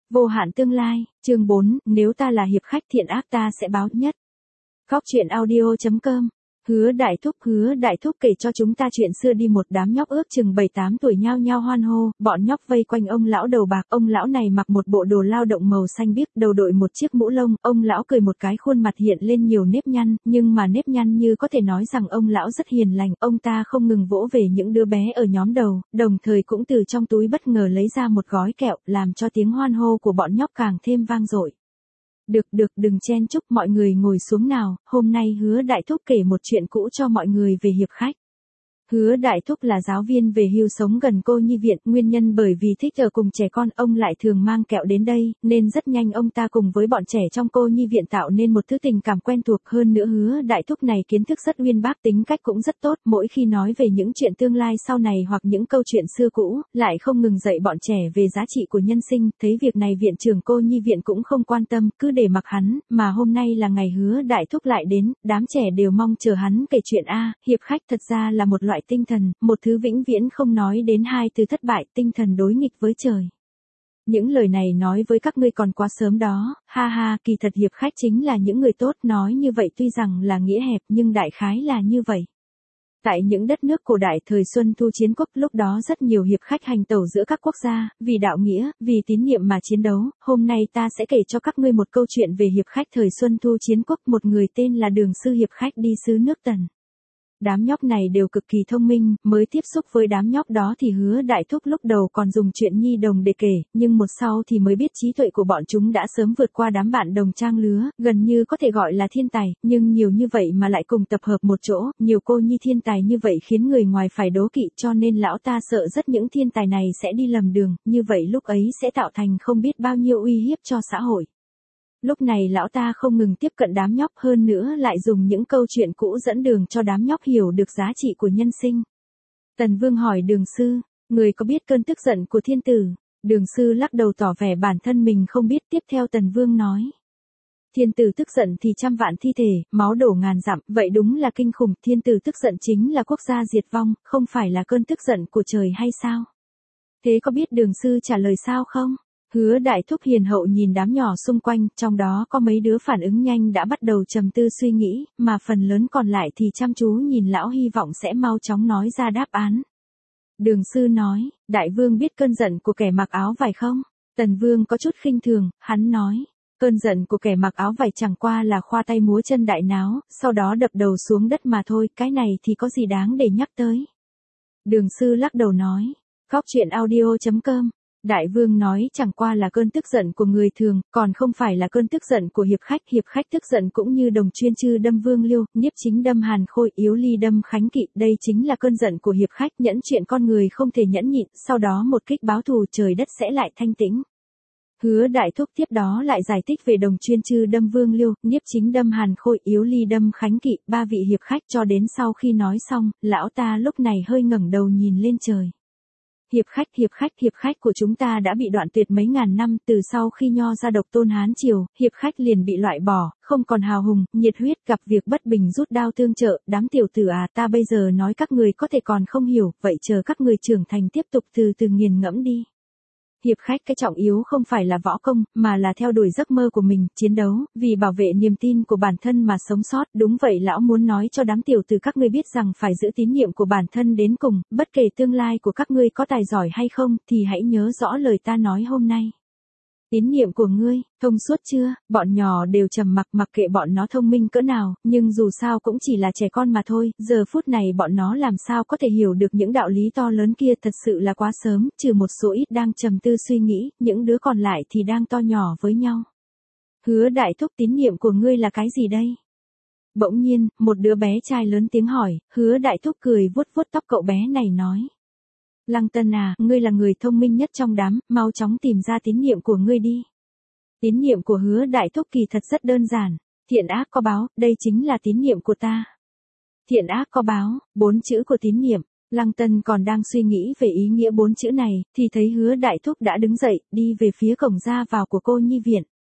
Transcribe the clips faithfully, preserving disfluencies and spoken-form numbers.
Vô hạn tương lai, chương bốn, nếu ta là hiệp khách thiện ác ta sẽ báo nhất. Góc truyện audio chấm com. Hứa Đại Thúc Hứa Đại Thúc kể cho chúng ta chuyện xưa đi. Một đám nhóc ước chừng bảy tám tuổi nhao nhao hoan hô, bọn nhóc vây quanh ông lão đầu bạc. Ông lão này mặc một bộ đồ lao động màu xanh biếc, đầu đội một chiếc mũ lông. Ông lão cười một cái, khuôn mặt hiện lên nhiều nếp nhăn, nhưng mà nếp nhăn như có thể nói rằng ông lão rất hiền lành. Ông ta không ngừng vỗ về những đứa bé ở nhóm đầu, đồng thời cũng từ trong túi bất ngờ lấy ra một gói kẹo, làm cho tiếng hoan hô của bọn nhóc càng thêm vang dội. Được được, đừng chen chúc, mọi người ngồi xuống nào, hôm nay Hứa Đại Thúc kể một chuyện cũ cho mọi người về hiệp khách. Hứa Đại Thúc là giáo viên về hưu sống gần cô nhi viện, nguyên nhân bởi vì thích ở cùng trẻ con, ông lại thường mang kẹo đến đây, nên rất nhanh ông ta cùng với bọn trẻ trong cô nhi viện tạo nên một thứ tình cảm quen thuộc. Hơn nữa Hứa Đại Thúc này kiến thức rất uyên bác, tính cách cũng rất tốt, mỗi khi nói về những chuyện tương lai sau này hoặc những câu chuyện xưa cũ, lại không ngừng dạy bọn trẻ về giá trị của nhân sinh. Thấy việc này viện trưởng cô nhi viện cũng không quan tâm, cứ để mặc hắn, mà hôm nay là ngày Hứa Đại Thúc lại đến, đám trẻ đều mong chờ hắn kể chuyện. A, hiệp khách thật ra là một loại tinh thần, một thứ vĩnh viễn không nói đến hai từ thất bại, tinh thần đối nghịch với trời. Những lời này nói với các ngươi còn quá sớm đó, ha ha, kỳ thật hiệp khách chính là những người tốt, nói như vậy tuy rằng là nghĩa hẹp nhưng đại khái là như vậy. Tại những đất nước cổ đại thời Xuân Thu chiến quốc, lúc đó rất nhiều hiệp khách hành tẩu giữa các quốc gia, vì đạo nghĩa, vì tín niệm mà chiến đấu. Hôm nay ta sẽ kể cho các ngươi một câu chuyện về hiệp khách thời Xuân Thu chiến quốc, một người tên là Đường Sư hiệp khách đi xứ nước Tần. Đám nhóc này đều cực kỳ thông minh, mới tiếp xúc với đám nhóc đó thì Hứa Đại Thúc lúc đầu còn dùng chuyện nhi đồng để kể, nhưng một sau thì mới biết trí tuệ của bọn chúng đã sớm vượt qua đám bạn đồng trang lứa, gần như có thể gọi là thiên tài, nhưng nhiều như vậy mà lại cùng tập hợp một chỗ, nhiều cô nhi thiên tài như vậy khiến người ngoài phải đố kỵ, cho nên lão ta sợ rất những thiên tài này sẽ đi lầm đường, như vậy lúc ấy sẽ tạo thành không biết bao nhiêu uy hiếp cho xã hội. Lúc này lão ta không ngừng tiếp cận đám nhóc, hơn nữa lại dùng những câu chuyện cũ dẫn đường cho đám nhóc hiểu được giá trị của nhân sinh. Tần Vương hỏi Đường Sư, người có biết cơn tức giận của thiên tử? Đường Sư lắc đầu tỏ vẻ bản thân mình không biết. Tiếp theo Tần Vương nói, thiên tử tức giận thì trăm vạn thi thể, máu đổ ngàn dặm, vậy đúng là kinh khủng. Thiên tử tức giận chính là quốc gia diệt vong, không phải là cơn tức giận của trời hay sao? Thế có biết Đường Sư trả lời sao không? Hứa Đại Thúc hiền hậu nhìn đám nhỏ xung quanh, trong đó có mấy đứa phản ứng nhanh đã bắt đầu trầm tư suy nghĩ, mà phần lớn còn lại thì chăm chú nhìn lão, hy vọng sẽ mau chóng nói ra đáp án. Đường Sư nói, Đại Vương biết cơn giận của kẻ mặc áo vải không? Tần Vương có chút khinh thường, hắn nói, cơn giận của kẻ mặc áo vải chẳng qua là khoa tay múa chân đại náo, sau đó đập đầu xuống đất mà thôi, cái này thì có gì đáng để nhắc tới. Đường Sư lắc đầu nói, góc truyện audio chấm com. Đại Vương nói chẳng qua là cơn tức giận của người thường, còn không phải là cơn tức giận của hiệp khách. Hiệp khách tức giận cũng như Đồng Chuyên Chư đâm Vương Liêu, Nhiếp Chính đâm Hàn Khôi, Yếu Ly đâm Khánh Kỵ, đây chính là cơn giận của hiệp khách. Nhẫn chuyện con người không thể nhẫn nhịn, sau đó một kích báo thù, trời đất sẽ lại thanh tĩnh. Hứa Đại Thúc tiếp đó lại giải thích về Đồng Chuyên Chư đâm Vương Liêu, Nhiếp Chính đâm Hàn Khôi, Yếu Ly đâm Khánh Kỵ, ba vị hiệp khách, cho đến sau khi nói xong, lão ta lúc này hơi ngẩng đầu nhìn lên trời. Hiệp khách, hiệp khách, hiệp khách của chúng ta đã bị đoạn tuyệt mấy ngàn năm, từ sau khi Nho ra độc tôn Hán triều, hiệp khách liền bị loại bỏ, không còn hào hùng, nhiệt huyết, gặp việc bất bình rút đao tương trợ. Đám tiểu tử à, ta bây giờ nói các người có thể còn không hiểu, vậy chờ các người trưởng thành tiếp tục từ từ nghiền ngẫm đi. Hiệp khách cái trọng yếu không phải là võ công, mà là theo đuổi giấc mơ của mình, chiến đấu, vì bảo vệ niềm tin của bản thân mà sống sót. Đúng vậy, lão muốn nói cho đám tiểu tử các ngươi biết rằng phải giữ tín nhiệm của bản thân đến cùng, bất kể tương lai của các ngươi có tài giỏi hay không, thì hãy nhớ rõ lời ta nói hôm nay. Tín nhiệm của ngươi, thông suốt chưa? Bọn nhỏ đều trầm mặc, mặc kệ bọn nó thông minh cỡ nào, nhưng dù sao cũng chỉ là trẻ con mà thôi, giờ phút này bọn nó làm sao có thể hiểu được những đạo lý to lớn kia, thật sự là quá sớm, trừ một số ít đang trầm tư suy nghĩ, những đứa còn lại thì đang to nhỏ với nhau. Hứa Đại Thúc, tín nhiệm của ngươi là cái gì đây? Bỗng nhiên, một đứa bé trai lớn tiếng hỏi. Hứa Đại Thúc cười vuốt vuốt tóc cậu bé này nói, Lăng Tân à, ngươi là người thông minh nhất trong đám, mau chóng tìm ra tín nhiệm của ngươi đi. Tín nhiệm của Hứa Đại Thúc kỳ thật rất đơn giản, thiện ác có báo, đây chính là tín nhiệm của ta. Thiện ác có báo, bốn chữ của tín nhiệm. Lăng Tân còn đang suy nghĩ về ý nghĩa bốn chữ này, thì thấy Hứa Đại Thúc đã đứng dậy, đi về phía cổng ra vào của cô nhi viện.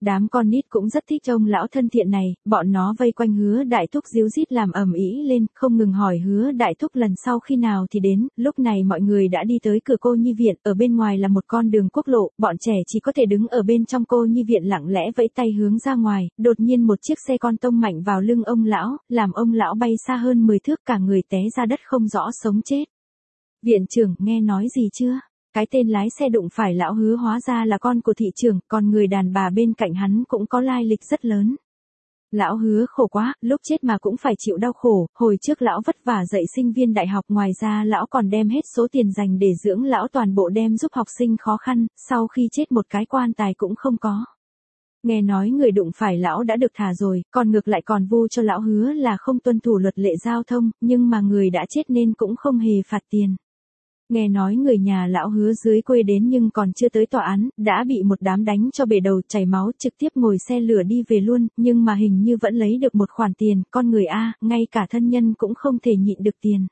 Đám con nít cũng rất thích ông lão thân thiện này, bọn nó vây quanh Hứa Đại Thúc ríu rít làm ầm ĩ lên, không ngừng hỏi Hứa Đại Thúc lần sau khi nào thì đến. Lúc này mọi người đã đi tới cửa cô nhi viện, ở bên ngoài là một con đường quốc lộ, bọn trẻ chỉ có thể đứng ở bên trong cô nhi viện lặng lẽ vẫy tay hướng ra ngoài. Đột nhiên một chiếc xe con tông mạnh vào lưng ông lão, làm ông lão bay xa hơn mười thước, cả người té ra đất không rõ sống chết. Viện trưởng, nghe nói gì chưa? Cái tên lái xe đụng phải lão Hứa hóa ra là con của thị trưởng, còn người đàn bà bên cạnh hắn cũng có lai lịch rất lớn. Lão Hứa khổ quá, lúc chết mà cũng phải chịu đau khổ, hồi trước lão vất vả dạy sinh viên đại học, ngoài ra lão còn đem hết số tiền dành để dưỡng lão toàn bộ đem giúp học sinh khó khăn, sau khi chết một cái quan tài cũng không có. Nghe nói người đụng phải lão đã được thả rồi, còn ngược lại còn vu cho lão Hứa là không tuân thủ luật lệ giao thông, nhưng mà người đã chết nên cũng không hề phạt tiền. Nghe nói người nhà lão Hứa dưới quê đến nhưng còn chưa tới tòa án, đã bị một đám đánh cho bể đầu chảy máu, trực tiếp ngồi xe lửa đi về luôn, nhưng mà hình như vẫn lấy được một khoản tiền, con người a, ngay cả thân nhân cũng không thể nhịn được tiền.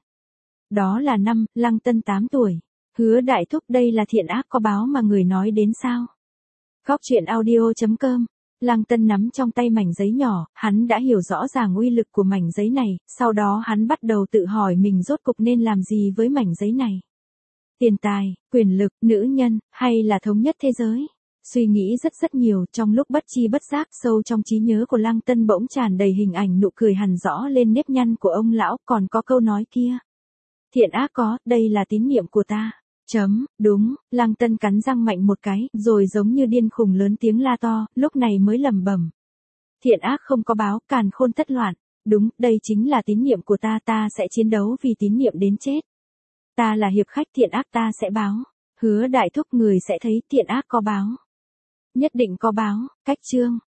Đó là năm, Lăng Tân tám tuổi. Hứa Đại Thúc, đây là thiện ác có báo mà người nói đến sao? Góc truyện audio chấm com. Lăng Tân nắm trong tay mảnh giấy nhỏ, hắn đã hiểu rõ ràng uy lực của mảnh giấy này, sau đó hắn bắt đầu tự hỏi mình rốt cục nên làm gì với mảnh giấy này. Tiền tài, quyền lực, nữ nhân, hay là thống nhất thế giới? Suy nghĩ rất rất nhiều, trong lúc bất chi bất giác, sâu trong trí nhớ của Lăng Tân bỗng tràn đầy hình ảnh nụ cười hằn rõ lên nếp nhăn của ông lão, còn có câu nói kia. Thiện ác có, đây là tín niệm của ta. Chấm, đúng, Lăng Tân cắn răng mạnh một cái, rồi giống như điên khùng lớn tiếng la to, lúc này mới lẩm bẩm. Thiện ác không có báo, càn khôn tất loạn. Đúng, đây chính là tín niệm của ta, ta sẽ chiến đấu vì tín niệm đến chết. Ta là hiệp khách, thiện ác ta sẽ báo. Hứa Đại Thúc, người sẽ thấy thiện ác có báo. Nhất định có báo. Cách chương.